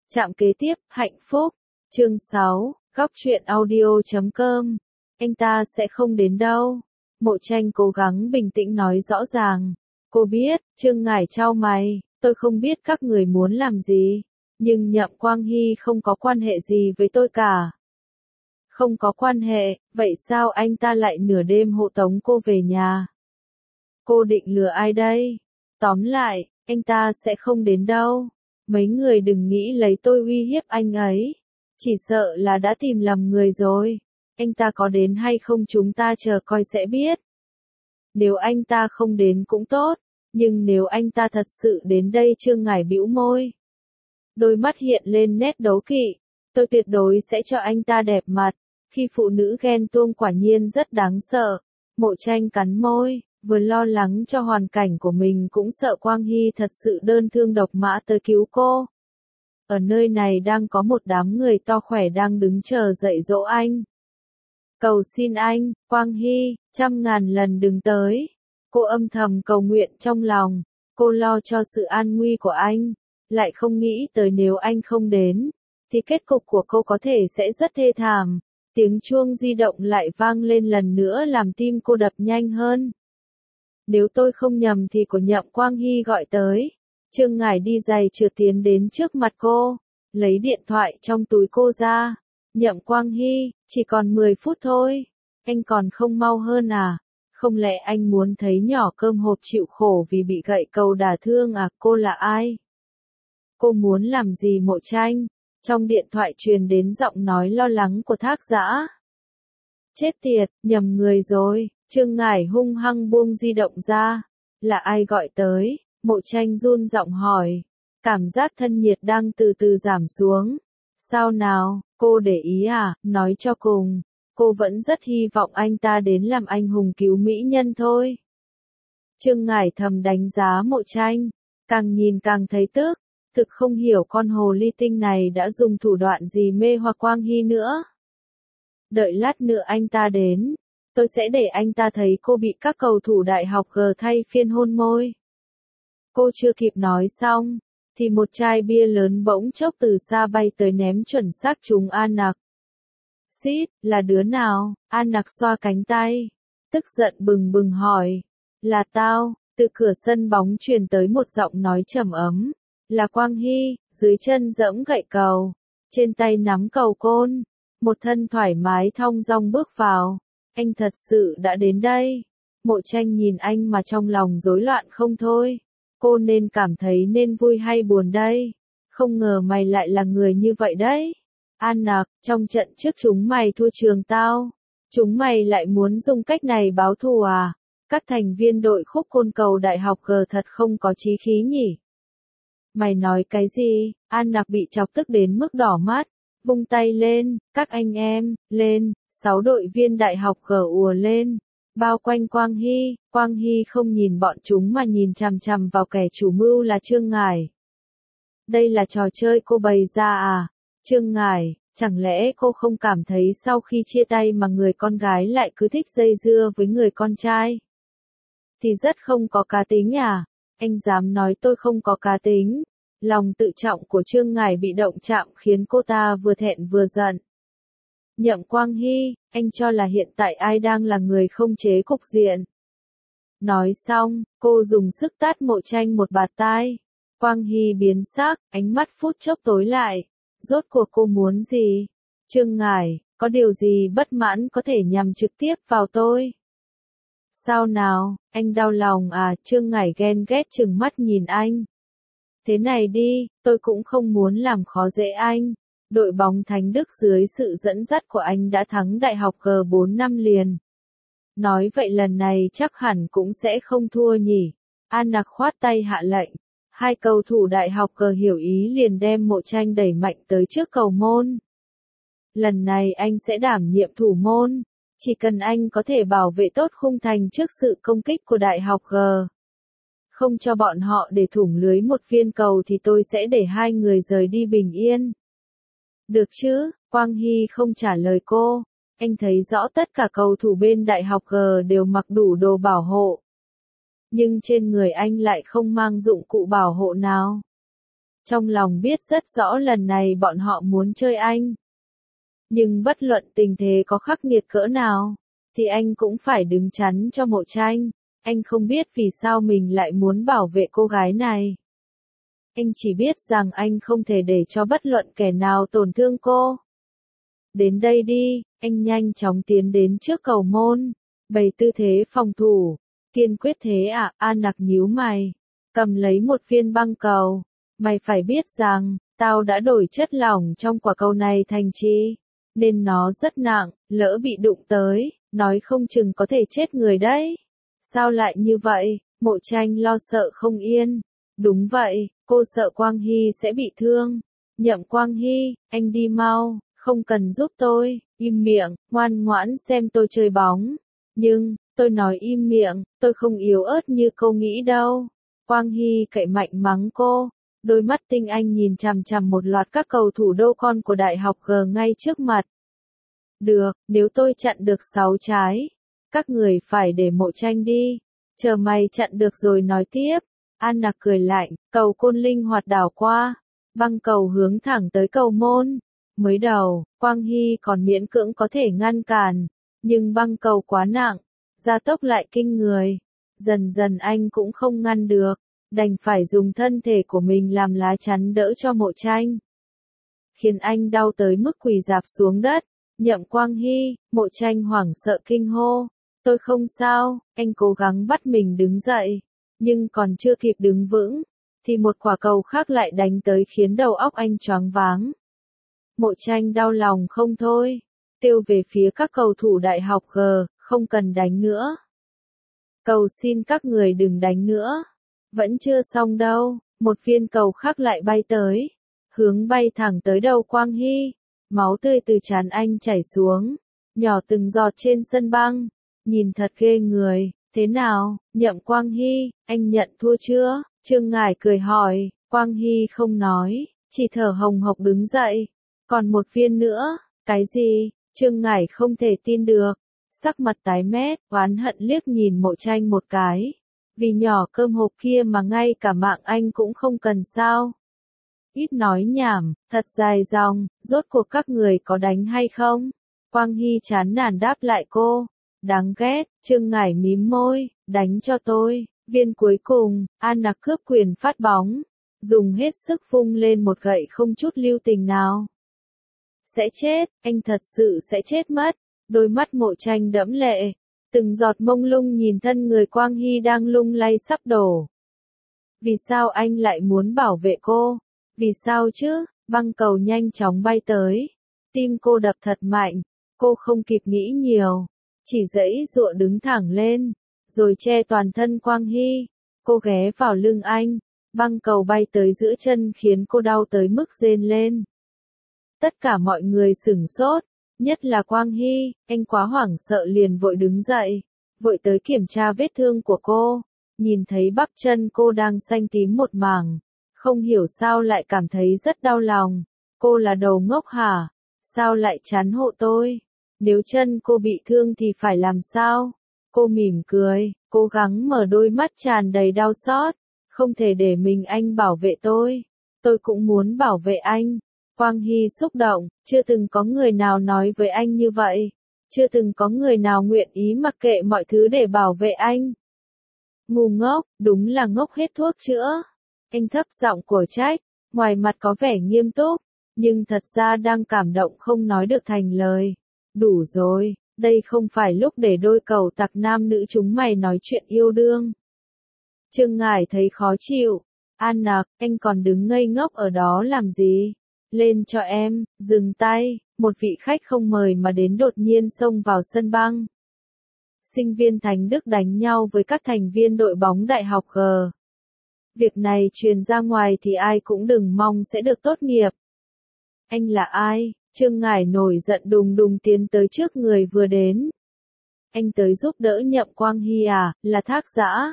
Trạm kế tiếp, hạnh phúc. Chương 6, góc truyện audio.com. Anh ta sẽ không đến đâu. Mộ Tranh cố gắng bình tĩnh nói rõ ràng. Cô biết, Trương Ngải chau mày, tôi không biết các người muốn làm gì. Nhưng Nhậm Quang Hy không có quan hệ gì với tôi cả. Không có quan hệ, vậy sao anh ta lại nửa đêm hộ tống cô về nhà? Cô định lừa ai đây? Tóm lại, anh ta sẽ không đến đâu. Mấy người đừng nghĩ lấy tôi uy hiếp anh ấy. Chỉ sợ là đã tìm lầm người rồi. Anh ta có đến hay không chúng ta chờ coi sẽ biết. Nếu anh ta không đến cũng tốt. Nhưng nếu anh ta thật sự đến đây, Trương Ngải bĩu môi. Đôi mắt hiện lên nét đố kỵ. Tôi tuyệt đối sẽ cho anh ta đẹp mặt. Khi phụ nữ ghen tuông quả nhiên rất đáng sợ. Mộ Tranh cắn môi, vừa lo lắng cho hoàn cảnh của mình cũng sợ Quang Hy thật sự đơn thương độc mã tới cứu cô. Ở nơi này đang có một đám người to khỏe đang đứng chờ dạy dỗ anh. Cầu xin anh, Quang Hy, 100.000 lần đừng tới. Cô âm thầm cầu nguyện trong lòng. Cô lo cho sự an nguy của anh. Lại không nghĩ tới nếu anh không đến, thì kết cục của cô có thể sẽ rất thê thảm. Tiếng chuông di động lại vang lên lần nữa làm tim cô đập nhanh hơn. Nếu tôi không nhầm thì của Nhậm Quang Hy gọi tới. Trương Ngải đi giày trượt tiến đến trước mặt cô, lấy điện thoại trong túi cô ra. Nhậm Quang Hy, chỉ còn 10 phút thôi. Anh còn không mau hơn à? Không lẽ anh muốn thấy nhỏ cơm hộp chịu khổ vì bị gậy cầu đả thương à? Cô là ai? Cô muốn làm gì? Mộ Tranh? Trong điện thoại truyền đến giọng nói lo lắng của Thác Dã. Chết tiệt, nhầm người rồi. Trương Ngải hung hăng buông di động ra. Là ai gọi tới? Mộ Tranh run giọng hỏi. Cảm giác thân nhiệt đang từ từ giảm xuống. Sao nào, cô để ý à? Nói cho cùng, cô vẫn rất hy vọng anh ta đến làm anh hùng cứu mỹ nhân thôi. Trương Ngải thầm đánh giá Mộ Tranh. Càng nhìn càng thấy tức. Thực không hiểu con hồ ly tinh này đã dùng thủ đoạn gì mê hoặc Quang Hy nữa. Đợi lát nữa anh ta đến, tôi sẽ để anh ta thấy cô bị các cầu thủ đại học G thay phiên hôn môi. Cô chưa kịp nói xong, thì một chai bia lớn bỗng chốc từ xa bay tới ném chuẩn xác trúng An Nặc. Xít, là đứa nào? An Nặc xoa cánh tay, tức giận bừng bừng hỏi. Là tao. Từ cửa sân bóng truyền tới một giọng nói trầm ấm. Là Quang Hy, dưới chân giẫm gậy cầu, trên tay nắm cầu côn, một thân thoải mái thong dong bước vào. Anh thật sự đã đến đây. Mộ Tranh nhìn anh mà trong lòng rối loạn không thôi. Cô nên cảm thấy nên vui hay buồn đây? Không ngờ mày lại là người như vậy đấy. An Nặc, trong trận trước chúng mày thua trường tao. Chúng mày lại muốn dùng cách này báo thù à? Các thành viên đội khúc côn cầu đại học G thật không có chí khí nhỉ? Mày nói cái gì? An Nặc bị chọc tức đến mức đỏ mắt, vung tay lên, các anh em, lên, 6 đội viên đại học G ùa lên, bao quanh Quang Hy. Quang Hy không nhìn bọn chúng mà nhìn chằm chằm vào kẻ chủ mưu là Trương Ngải. Đây là trò chơi cô bày ra à? Trương Ngải, chẳng lẽ cô không cảm thấy sau khi chia tay mà người con gái lại cứ thích dây dưa với người con trai? Thì rất không có cá tính à? Anh dám nói tôi không có cá tính? Lòng tự trọng của Trương Ngải bị động chạm khiến cô ta vừa thẹn vừa giận. Nhậm Quang Hy, anh cho là hiện tại ai đang là người không chế cục diện? Nói xong, cô dùng sức tát Mộ Tranh một bạt tai. Quang Hy biến sắc, ánh mắt phút chốc tối lại. Rốt cuộc cô muốn gì? Trương Ngải, có điều gì bất mãn có thể nhằm trực tiếp vào tôi? Sao nào, anh đau lòng à? Trương Ngải ghen ghét trừng mắt nhìn anh. Thế này đi, tôi cũng không muốn làm khó dễ anh. Đội bóng Thánh Đức dưới sự dẫn dắt của anh đã thắng đại học G 4 năm liền. Nói vậy lần này chắc hẳn cũng sẽ không thua nhỉ. An Nặc khoát tay hạ lệnh. Hai cầu thủ đại học G hiểu ý liền đem Mộ Tranh đẩy mạnh tới trước cầu môn. Lần này anh sẽ đảm nhiệm thủ môn. Chỉ cần anh có thể bảo vệ tốt khung thành trước sự công kích của đại học G. Không cho bọn họ để thủng lưới một viên cầu thì tôi sẽ để hai người rời đi bình yên. Được chứ? Quang Hy không trả lời cô. Anh thấy rõ tất cả cầu thủ bên đại học G đều mặc đủ đồ bảo hộ. Nhưng trên người anh lại không mang dụng cụ bảo hộ nào. trong lòng biết rất rõ lần này bọn họ muốn chơi anh. Nhưng bất luận tình thế có khắc nghiệt cỡ nào, thì anh cũng phải đứng chắn cho Mộ Tranh. Anh không biết vì sao mình lại muốn bảo vệ cô gái này. Anh chỉ biết rằng anh không thể để cho bất luận kẻ nào tổn thương cô. Đến đây đi, anh nhanh chóng tiến đến trước cầu môn, bày tư thế phòng thủ. Kiên quyết thế à? An Nặc nhíu mày, cầm lấy một viên băng cầu. Mày phải biết rằng, tao đã đổi chất lỏng trong quả cầu này thành chi, nên nó rất nặng, lỡ bị đụng tới, nói không chừng có thể chết người đấy. Sao lại như vậy? Mộ Tranh lo sợ không yên. Đúng vậy, cô sợ Quang Hy sẽ bị thương. Nhậm Quang Hy, anh đi mau, không cần giúp tôi, im miệng, ngoan ngoãn xem tôi chơi bóng. Nhưng, tôi nói im miệng, tôi không yếu ớt như cô nghĩ đâu. Quang Hy cậy mạnh mắng cô. Đôi mắt tinh anh nhìn chằm chằm một loạt các cầu thủ đô con của Đại học G ngay trước mặt. Được, nếu tôi chặn được 6 trái, các người phải để Mộ Tranh đi. Chờ mày chặn được rồi nói tiếp. An Nặc cười lạnh, cầu côn linh hoạt đảo qua. Băng cầu hướng thẳng tới cầu môn. Mới đầu, Quang Hy còn miễn cưỡng có thể ngăn cản. Nhưng băng cầu quá nặng, gia tốc lại kinh người. Dần dần anh cũng không ngăn được. Đành phải dùng thân thể của mình làm lá chắn đỡ cho Mộ Tranh. Khiến anh đau tới mức quỳ rạp xuống đất. Nhậm Quang Hy, Mộ Tranh hoảng sợ kinh hô. Tôi không sao, anh cố gắng bắt mình đứng dậy. Nhưng còn chưa kịp đứng vững, thì một quả cầu khác lại đánh tới khiến đầu óc anh choáng váng. Mộ Tranh đau lòng không thôi, kêu về phía các cầu thủ Đại học G, không cần đánh nữa. Cầu xin các người đừng đánh nữa. Vẫn chưa xong đâu, một viên cầu khác lại bay tới, hướng bay thẳng tới đầu Quang Hy. Máu tươi từ trán anh chảy xuống, nhỏ từng giọt trên sân băng, nhìn thật ghê người. Thế nào, Nhậm Quang Hy, anh nhận thua chưa? Trương Ngải cười hỏi. Quang Hy không nói, chỉ thở hồng hộc đứng dậy. Còn một viên nữa, cái gì? Trương Ngải không thể tin được, sắc mặt tái mét, oán hận liếc nhìn Mộ Tranh một cái. Vì nhỏ cơm hộp kia mà ngay cả mạng anh cũng không cần sao? Ít nói nhảm, thật dài dòng, rốt cuộc các người có đánh hay không? Quang Hy chán nản đáp lại cô. Đáng ghét, Trương Ngải mím môi, đánh cho tôi. Viên cuối cùng, An Nặc cướp quyền phát bóng, dùng hết sức vung lên một gậy không chút lưu tình nào. Sẽ chết, anh thật sự sẽ chết mất. Đôi mắt Mộ Tranh đẫm lệ, từng giọt mông lung nhìn thân người Quang Hy đang lung lay sắp đổ. Vì sao anh lại muốn bảo vệ cô? Vì sao chứ? Băng cầu nhanh chóng bay tới. Tim cô đập thật mạnh, cô không kịp nghĩ nhiều. Chỉ giãy giụa đứng thẳng lên, rồi che toàn thân Quang Hy. Cô ghé vào lưng anh, băng cầu bay tới giữa chân khiến cô đau tới mức rên lên. Tất cả mọi người sửng sốt, nhất là Quang Hy, anh quá hoảng sợ liền vội đứng dậy, vội tới kiểm tra vết thương của cô. Nhìn thấy bắp chân cô đang xanh tím một mảng, không hiểu sao lại cảm thấy rất đau lòng. Cô là đầu ngốc hả? Sao lại chắn hộ tôi? Nếu chân cô bị thương thì phải làm sao? Cô mỉm cười, cố gắng mở đôi mắt tràn đầy đau xót. Không thể để mình anh bảo vệ tôi. Tôi cũng muốn bảo vệ anh. Quang Hy xúc động, chưa từng có người nào nói với anh như vậy. Chưa từng có người nào nguyện ý mặc kệ mọi thứ để bảo vệ anh. Ngu ngốc, đúng là ngốc hết thuốc chữa. Anh thấp giọng của trách, ngoài mặt có vẻ nghiêm túc, nhưng thật ra đang cảm động không nói được thành lời. Đủ rồi, đây không phải lúc để đôi cầu tặc nam nữ chúng mày nói chuyện yêu đương. Trương Ngải thấy khó chịu. An Nặc, anh còn đứng ngây ngốc ở đó làm gì? Lên cho em, dừng tay. Một vị khách không mời mà đến đột nhiên xông vào sân băng. Sinh viên Thánh Đức đánh nhau với các thành viên đội bóng Đại học G. Việc này truyền ra ngoài thì ai cũng đừng mong sẽ được tốt nghiệp. Anh là ai? Trương Ngải nổi giận đùng đùng tiến tới trước người vừa đến. Anh tới giúp đỡ Nhậm Quang Hy à, là Thác Giã.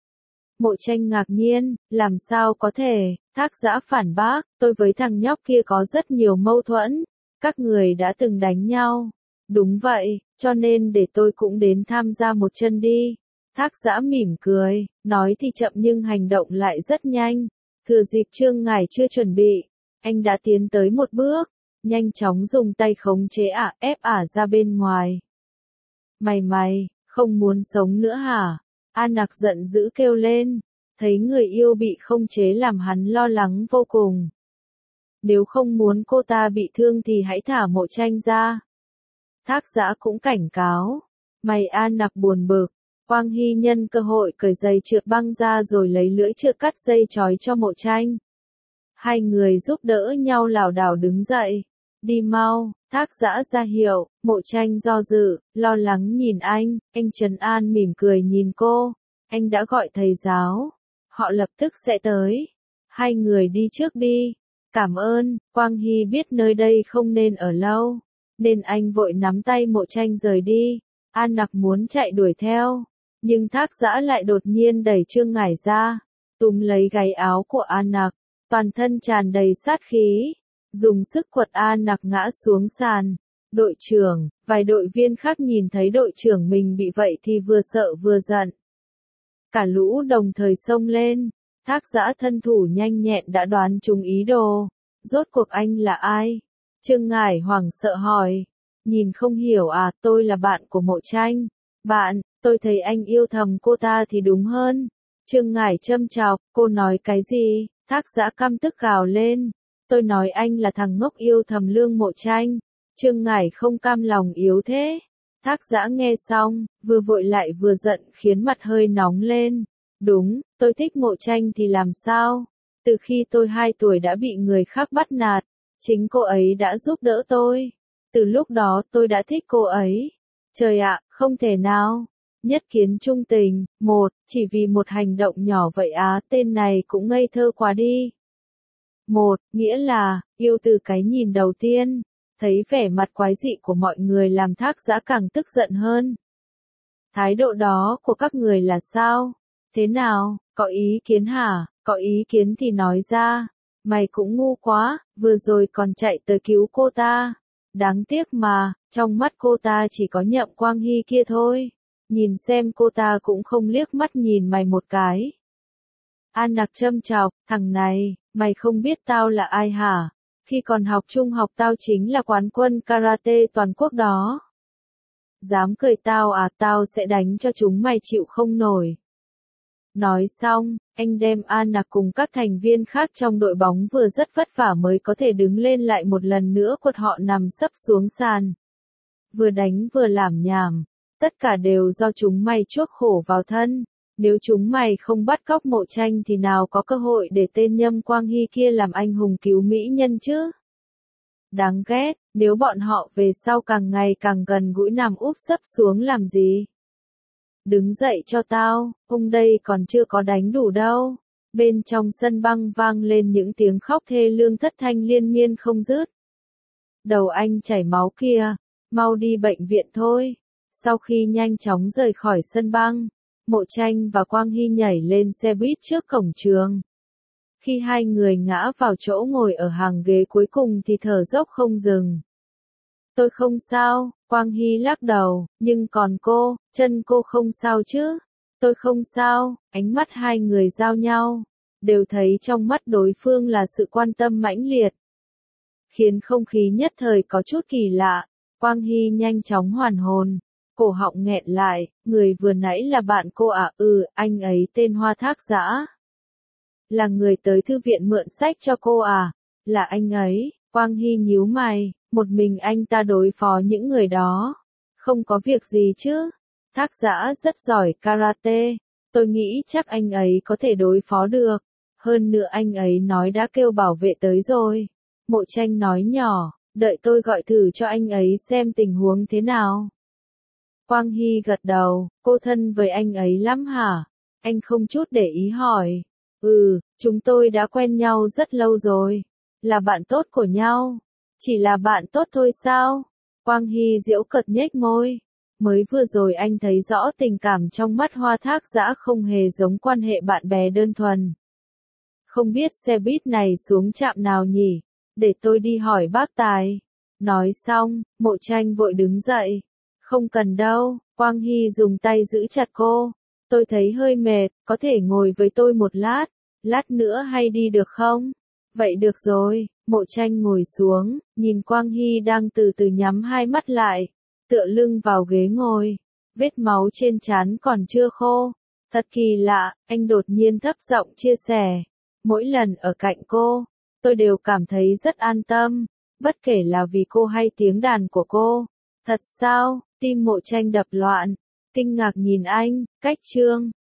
Mộ Tranh ngạc nhiên, làm sao có thể? Thác Giã phản bác, tôi với thằng nhóc kia có rất nhiều mâu thuẫn. Các người đã từng đánh nhau. Đúng vậy, cho nên để tôi cũng đến tham gia một chân đi. Thác Giã mỉm cười, nói thì chậm nhưng hành động lại rất nhanh. Thừa dịp Trương Ngải chưa chuẩn bị, anh đã tiến tới một bước, nhanh chóng dùng tay khống chế ép ra bên ngoài. Mày, không muốn sống nữa hả? An Nặc giận dữ kêu lên, thấy người yêu bị khống chế làm hắn lo lắng vô cùng. Nếu không muốn cô ta bị thương thì hãy thả Mộ Tranh ra. Thác Dã cũng cảnh cáo. Mày An Nặc buồn bực. Quang Hy nhân cơ hội cởi giày trượt băng ra rồi lấy lưỡi trượt cắt dây trói cho Mộ Tranh. Hai người giúp đỡ nhau lảo đảo đứng dậy. Đi mau, Thác Dã ra hiệu. Mộ Tranh do dự, lo lắng nhìn anh trấn an mỉm cười nhìn cô. Anh đã gọi thầy giáo. Họ lập tức sẽ tới. Hai người đi trước đi. Cảm ơn. Quang Hy biết nơi đây không nên ở lâu, nên anh vội nắm tay Mộ Tranh rời đi. An Nặc muốn chạy đuổi theo, nhưng Thác Dã lại đột nhiên đẩy Trương Ngải ra, túm lấy gáy áo của An Nặc, toàn thân tràn đầy sát khí, dùng sức quật An Nặc ngã xuống sàn. Đội trưởng, vài đội viên khác nhìn thấy đội trưởng mình bị vậy thì vừa sợ vừa giận. Cả lũ đồng thời xông lên. Thác Dã thân thủ nhanh nhẹn đã đoán trúng ý đồ. Rốt cuộc anh là ai? Trương Ngải hoảng sợ hỏi. Nhìn không hiểu à, tôi là bạn của Mộ Tranh. Bạn, tôi thấy anh yêu thầm cô ta thì đúng hơn. Trương Ngải châm chọc, cô nói cái gì? Thác Dã căm tức gào lên. Tôi nói anh là thằng ngốc yêu thầm Lương Mộ Tranh. Trương Ngải không cam lòng yếu thế. Thác Dã nghe xong, vừa vội lại vừa giận khiến mặt hơi nóng lên. Đúng, tôi thích Mộ Tranh thì làm sao? Từ khi tôi 2 tuổi đã bị người khác bắt nạt, chính cô ấy đã giúp đỡ tôi. Từ lúc đó tôi đã thích cô ấy. Trời ạ, không thể nào. Nhất kiến trung tình, chỉ vì một hành động nhỏ vậy á, tên này cũng ngây thơ quá đi. Nghĩa là, yêu từ cái nhìn đầu tiên. Thấy vẻ mặt quái dị của mọi người làm Thác Dã càng tức giận hơn. Thái độ đó của các người là sao? Thế nào, có ý kiến hả? Có ý kiến thì nói ra. Mày cũng ngu quá, vừa rồi còn chạy tới cứu cô ta. Đáng tiếc mà, trong mắt cô ta chỉ có Nhậm Quang Hy kia thôi. Nhìn xem cô ta cũng không liếc mắt nhìn mày một cái. An Nặc châm chọc, thằng này, mày không biết tao là ai hả? Khi còn học trung học tao chính là quán quân karate toàn quốc đó. Dám cười tao à, tao sẽ đánh cho chúng mày chịu không nổi. Nói xong, anh đem An Nặc cùng các thành viên khác trong đội bóng vừa rất vất vả mới có thể đứng lên lại một lần nữa quật họ nằm sấp xuống sàn. Vừa đánh vừa làm nhảm, tất cả đều do chúng mày chuốc khổ vào thân. Nếu chúng mày không bắt cóc Mộ Tranh thì nào có cơ hội để tên Nhâm Quang Hy kia làm anh hùng cứu mỹ nhân chứ? Đáng ghét, nếu bọn họ về sau càng ngày càng gần gũi nằm úp sấp xuống làm gì? Đứng dậy cho tao, hôm đây còn chưa có đánh đủ đâu. Bên trong sân băng vang lên những tiếng khóc thê lương thất thanh liên miên không dứt. Đầu anh chảy máu kìa, mau đi bệnh viện thôi. Sau khi nhanh chóng rời khỏi sân băng, Mộ Tranh và Quang Hy nhảy lên xe buýt trước cổng trường. Khi hai người ngã vào chỗ ngồi ở hàng ghế cuối cùng thì thở dốc không dừng. Tôi không sao, Quang Hy lắc đầu, nhưng còn cô, chân cô không sao chứ? Tôi không sao, ánh mắt hai người giao nhau, đều thấy trong mắt đối phương là sự quan tâm mãnh liệt. Khiến không khí nhất thời có chút kỳ lạ, Quang Hy nhanh chóng hoàn hồn, cổ họng nghẹn lại, người vừa nãy là bạn cô à? Anh ấy tên Hoa Thác Dã. Là người tới thư viện mượn sách cho cô à? Là anh ấy. Quang Hy nhíu mày, một mình anh ta đối phó những người đó. Không có việc gì chứ? Thác Dã rất giỏi karate, tôi nghĩ chắc anh ấy có thể đối phó được. Hơn nữa anh ấy nói đã kêu bảo vệ tới rồi. Mộ Tranh nói nhỏ, đợi tôi gọi thử cho anh ấy xem tình huống thế nào. Quang Hy gật đầu, cô thân với anh ấy lắm hả? Anh không chút để ý hỏi. Chúng tôi đã quen nhau rất lâu rồi. Là bạn tốt của nhau. Chỉ là bạn tốt thôi sao? Quang Hy giễu cợt nhếch môi. Mới vừa rồi anh thấy rõ tình cảm trong mắt Hoa Thác Dã không hề giống quan hệ bạn bè đơn thuần. Không biết xe buýt này xuống trạm nào nhỉ? Để tôi đi hỏi bác Tài. Nói xong, Mộ Tranh vội đứng dậy. Không cần đâu, Quang Hy dùng tay giữ chặt cô. Tôi thấy hơi mệt, có thể ngồi với tôi một lát. Lát nữa hay đi được không? Vậy được rồi, Mộ Tranh ngồi xuống, nhìn Quang Hy đang từ từ nhắm hai mắt lại, tựa lưng vào ghế ngồi, vết máu trên trán còn chưa khô. Thật kỳ lạ, anh đột nhiên thấp giọng chia sẻ. Mỗi lần ở cạnh cô, tôi đều cảm thấy rất an tâm, bất kể là vì cô hay tiếng đàn của cô. Thật sao? Tim Mộ Tranh đập loạn, kinh ngạc nhìn anh, cách chương